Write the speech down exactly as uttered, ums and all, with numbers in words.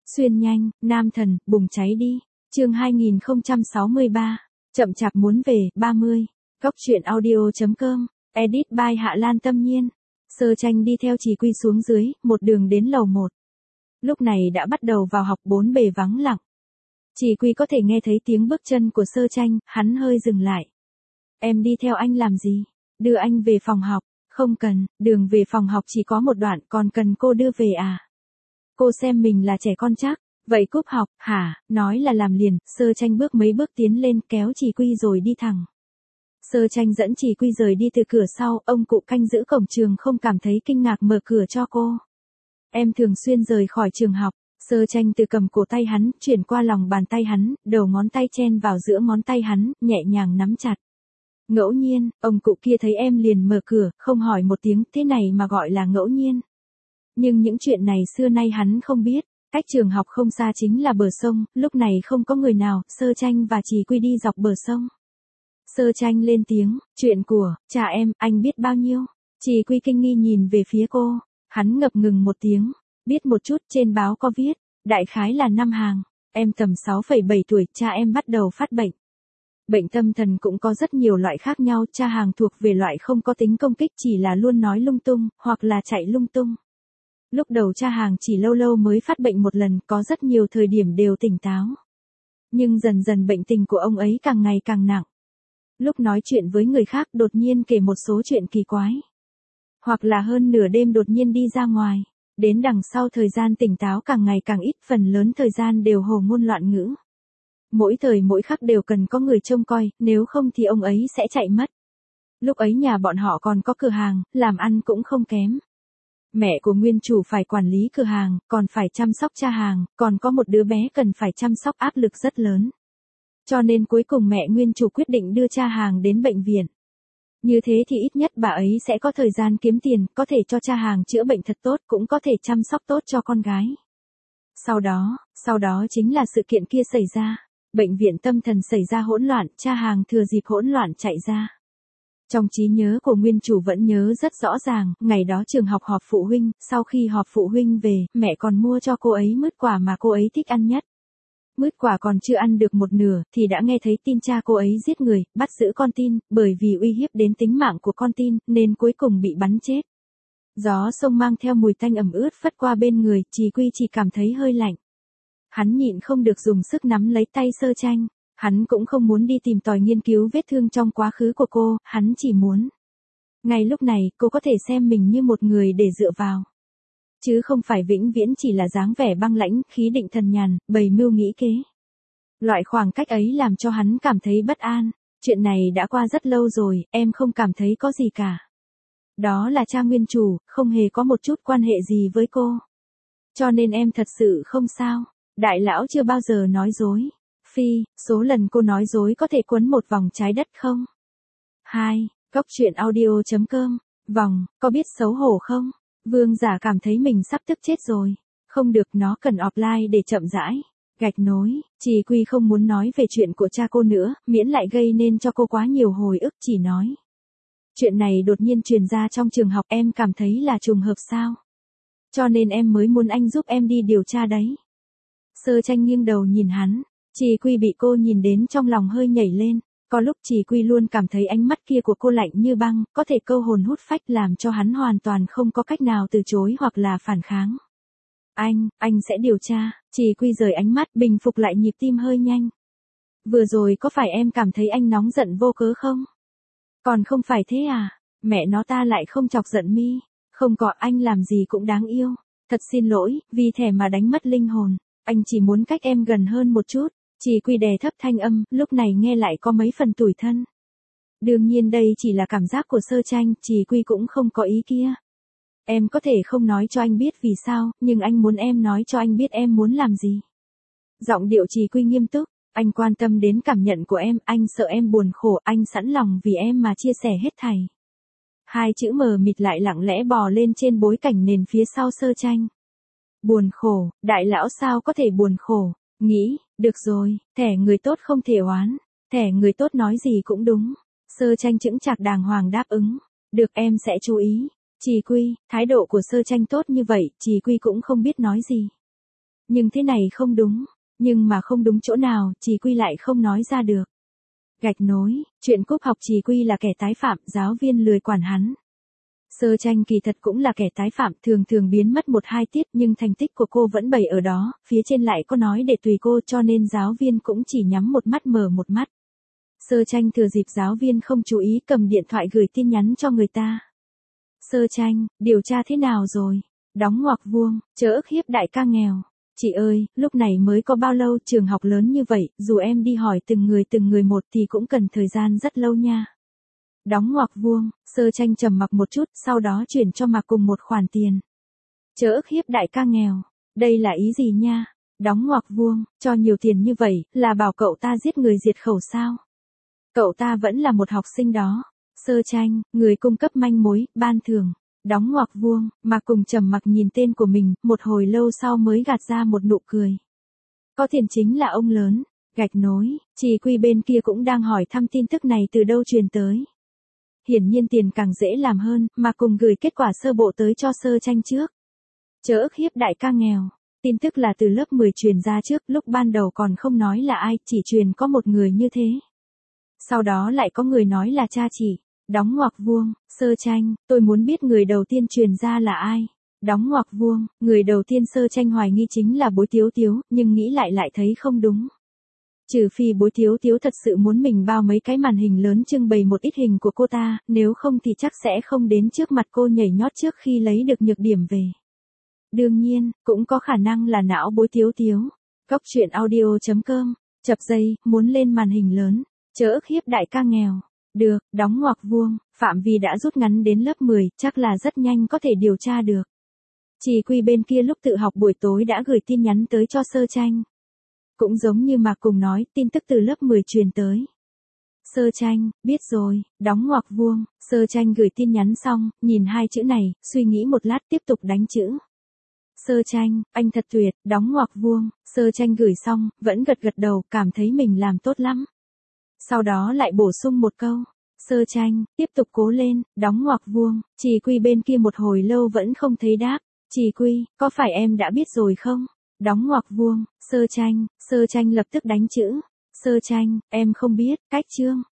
Xuyên nhanh, nam thần, bùng cháy đi. Chương hai nghìn không trăm sáu mươi ba. Chậm chạp muốn về, ba mươi. Góc truyện audio chấm com. Edit by Hạ Lan Tâm Nhiên. Sơ Tranh đi theo Chỉ Quy xuống dưới, một đường đến lầu một. Lúc này đã bắt đầu vào học, bốn bề vắng lặng. Chỉ Quy có thể nghe thấy tiếng bước chân của Sơ Tranh, hắn hơi dừng lại. Em đi theo anh làm gì? Đưa anh về phòng học. Không cần, đường về phòng học chỉ có một đoạn, còn cần cô đưa về à? Cô xem mình là trẻ con chắc. Vậy cúp học, hả? Nói là làm liền. Sơ Tranh bước mấy bước tiến lên, kéo Chỉ Quy rồi đi thẳng. Sơ Tranh dẫn Chỉ Quy rời đi từ cửa sau, ông cụ canh giữ cổng trường không cảm thấy kinh ngạc mở cửa cho cô. Em thường xuyên rời khỏi trường học. Sơ Tranh từ cầm cổ tay hắn, chuyển qua lòng bàn tay hắn, đầu ngón tay chen vào giữa ngón tay hắn, nhẹ nhàng nắm chặt. Ngẫu nhiên, ông cụ kia thấy em liền mở cửa, không hỏi một tiếng, thế này mà gọi là ngẫu nhiên. Nhưng những chuyện này xưa nay hắn không biết. Cách trường học không xa chính là bờ sông, lúc này không có người nào, Sơ Tranh và Chỉ Quy đi dọc bờ sông. Sơ Tranh lên tiếng, chuyện của cha em, anh biết bao nhiêu? Chỉ Quy kinh nghi nhìn về phía cô, hắn ngập ngừng một tiếng, biết một chút, trên báo có viết, đại khái là năm hàng, em tầm sáu phẩy bảy tuổi, cha em bắt đầu phát bệnh. Bệnh tâm thần cũng có rất nhiều loại khác nhau, cha hàng thuộc về loại không có tính công kích, chỉ là luôn nói lung tung, hoặc là chạy lung tung. Lúc đầu cha hàng chỉ lâu lâu mới phát bệnh một lần, có rất nhiều thời điểm đều tỉnh táo. Nhưng dần dần bệnh tình của ông ấy càng ngày càng nặng. Lúc nói chuyện với người khác đột nhiên kể một số chuyện kỳ quái. Hoặc là hơn nửa đêm đột nhiên đi ra ngoài. Đến đằng sau thời gian tỉnh táo càng ngày càng ít, phần lớn thời gian đều hồ ngôn loạn ngữ. Mỗi thời mỗi khắc đều cần có người trông coi, nếu không thì ông ấy sẽ chạy mất. Lúc ấy nhà bọn họ còn có cửa hàng, làm ăn cũng không kém. Mẹ của nguyên chủ phải quản lý cửa hàng, còn phải chăm sóc cha hàng, còn có một đứa bé cần phải chăm sóc, áp lực rất lớn. Cho nên cuối cùng mẹ nguyên chủ quyết định đưa cha hàng đến bệnh viện. Như thế thì ít nhất bà ấy sẽ có thời gian kiếm tiền, có thể cho cha hàng chữa bệnh thật tốt, cũng có thể chăm sóc tốt cho con gái. Sau đó, sau đó chính là sự kiện kia xảy ra. Bệnh viện tâm thần xảy ra hỗn loạn, cha hàng thừa dịp hỗn loạn chạy ra. Trong trí nhớ của nguyên chủ vẫn nhớ rất rõ ràng, ngày đó trường học họp phụ huynh, sau khi họp phụ huynh về, mẹ còn mua cho cô ấy mứt quả mà cô ấy thích ăn nhất. Mứt quả còn chưa ăn được một nửa, thì đã nghe thấy tin cha cô ấy giết người, bắt giữ con tin, bởi vì uy hiếp đến tính mạng của con tin, nên cuối cùng bị bắn chết. Gió sông mang theo mùi tanh ẩm ướt phất qua bên người, Chỉ Quy chỉ cảm thấy hơi lạnh. Hắn nhịn không được dùng sức nắm lấy tay Sơ Tranh. Hắn cũng không muốn đi tìm tòi nghiên cứu vết thương trong quá khứ của cô, hắn chỉ muốn. Ngay lúc này, cô có thể xem mình như một người để dựa vào. Chứ không phải vĩnh viễn chỉ là dáng vẻ băng lãnh, khí định thần nhàn, bày mưu nghĩ kế. Loại khoảng cách ấy làm cho hắn cảm thấy bất an. Chuyện này đã qua rất lâu rồi, em không cảm thấy có gì cả. Đó là cha nguyên chủ, không hề có một chút quan hệ gì với cô. Cho nên em thật sự không sao. Đại lão chưa bao giờ nói dối. Phi, số lần cô nói dối có thể quấn một vòng trái đất không? hai. Góc truyện audio chấm com. Vòng, có biết xấu hổ không? Vương Giả cảm thấy mình sắp tức chết rồi. Không được, nó cần offline để chậm rãi. Gạch nối, Chỉ Quy không muốn nói về chuyện của cha cô nữa, miễn lại gây nên cho cô quá nhiều hồi ức, chỉ nói. Chuyện này đột nhiên truyền ra trong trường học, em cảm thấy là trùng hợp sao? Cho nên em mới muốn anh giúp em đi điều tra đấy. Sơ Tranh nghiêng đầu nhìn hắn. Chỉ Quy bị cô nhìn đến trong lòng hơi nhảy lên, có lúc Chỉ Quy luôn cảm thấy ánh mắt kia của cô lạnh như băng, có thể câu hồn hút phách làm cho hắn hoàn toàn không có cách nào từ chối hoặc là phản kháng. Anh, anh sẽ điều tra, Chỉ Quy rời ánh mắt, bình phục lại nhịp tim hơi nhanh. Vừa rồi có phải em cảm thấy anh nóng giận vô cớ không? Còn không phải thế à, mẹ nó ta lại không chọc giận mi, không có, anh làm gì cũng đáng yêu, thật xin lỗi, vì thẻ mà đánh mất linh hồn, anh chỉ muốn cách em gần hơn một chút. Chỉ Quy đè thấp thanh âm, lúc này nghe lại có mấy phần tủi thân. Đương nhiên đây chỉ là cảm giác của Sơ Tranh, Chỉ Quy cũng không có ý kia. Em có thể không nói cho anh biết vì sao, nhưng anh muốn em nói cho anh biết em muốn làm gì. Giọng điệu Chỉ Quy nghiêm túc, anh quan tâm đến cảm nhận của em, anh sợ em buồn khổ, anh sẵn lòng vì em mà chia sẻ hết thảy. Hai chữ mờ mịt lại lặng lẽ bò lên trên bối cảnh nền phía sau Sơ Tranh. Buồn khổ, đại lão sao có thể buồn khổ? Nghĩ, được rồi, thẻ người tốt không thể oán, thẻ người tốt nói gì cũng đúng. Sơ Tranh chững chạc đàng hoàng đáp ứng, được em sẽ chú ý. Chỉ Quy, thái độ của Sơ Tranh tốt như vậy, Chỉ Quy cũng không biết nói gì. Nhưng thế này không đúng. Nhưng mà không đúng chỗ nào, Trì Quy lại không nói ra được. Gạch nối, chuyện cúp học Trì Quy là kẻ tái phạm, giáo viên lười quản hắn. Sơ Tranh kỳ thật cũng là kẻ tái phạm, thường thường biến mất một hai tiết nhưng thành tích của cô vẫn bày ở đó, phía trên lại có nói để tùy cô cho nên giáo viên cũng chỉ nhắm một mắt mở một mắt. Sơ Tranh thừa dịp giáo viên không chú ý cầm điện thoại gửi tin nhắn cho người ta. Sơ Tranh, điều tra thế nào rồi? Đóng ngoặc vuông, chớ ức hiếp đại ca nghèo. Chị ơi, lúc này mới có bao lâu trường học lớn như vậy, dù em đi hỏi từng người từng người một thì cũng cần thời gian rất lâu nha. Đóng ngoặc vuông, Sơ Tranh trầm mặc một chút, sau đó chuyển cho Mạc Cùng một khoản tiền. Chớ ức hiếp đại ca nghèo, đây là ý gì nha? Đóng ngoặc vuông, cho nhiều tiền như vậy, là bảo cậu ta giết người diệt khẩu sao? Cậu ta vẫn là một học sinh đó. Sơ Tranh, người cung cấp manh mối, ban thưởng. Đóng ngoặc vuông, Mạc Cùng trầm mặc nhìn tên của mình, một hồi lâu sau mới gạt ra một nụ cười. Có tiền chính là ông lớn. Gạch nối, Trì Quy bên kia cũng đang hỏi thăm tin tức này từ đâu truyền tới. Hiển nhiên tiền càng dễ làm hơn, mà cùng gửi kết quả sơ bộ tới cho Sơ Tranh trước. Chớ ức hiếp đại ca nghèo. Tin tức là từ lớp mười truyền ra trước, lúc ban đầu còn không nói là ai, chỉ truyền có một người như thế. Sau đó lại có người nói là cha chị. Đóng ngoặc vuông, Sơ Tranh, tôi muốn biết người đầu tiên truyền ra là ai. Đóng ngoặc vuông, người đầu tiên Sơ Tranh hoài nghi chính là Bối Tiếu Tiếu, nhưng nghĩ lại lại thấy không đúng. Trừ phi Bối Tiếu Tiếu thật sự muốn mình bao mấy cái màn hình lớn trưng bày một ít hình của cô ta, nếu không thì chắc sẽ không đến trước mặt cô nhảy nhót trước khi lấy được nhược điểm về. Đương nhiên, cũng có khả năng là não Bối Tiếu Tiếu. Góc truyện audio chấm com, chập giây, muốn lên màn hình lớn, chớ ức hiếp đại ca nghèo. Được, đóng ngoặc vuông, phạm vi đã rút ngắn đến lớp mười, chắc là rất nhanh có thể điều tra được. Trì Quy bên kia lúc tự học buổi tối đã gửi tin nhắn tới cho Sơ Tranh. Cũng giống như Mạc Cùng nói, tin tức từ lớp mười truyền tới. Sơ Tranh, biết rồi, đóng ngoặc vuông, Sơ Tranh gửi tin nhắn xong, nhìn hai chữ này, suy nghĩ một lát tiếp tục đánh chữ. Sơ Tranh, anh thật tuyệt, đóng ngoặc vuông, Sơ Tranh gửi xong, vẫn gật gật đầu, cảm thấy mình làm tốt lắm. Sau đó lại bổ sung một câu. Sơ Tranh, tiếp tục cố lên, đóng ngoặc vuông, Trì Quy bên kia một hồi lâu vẫn không thấy đáp. Trì Quy, có phải em đã biết rồi không? Đóng ngoặc vuông, Sơ Tranh, Sơ Tranh lập tức đánh chữ. Sơ Tranh, em không biết, cách chương.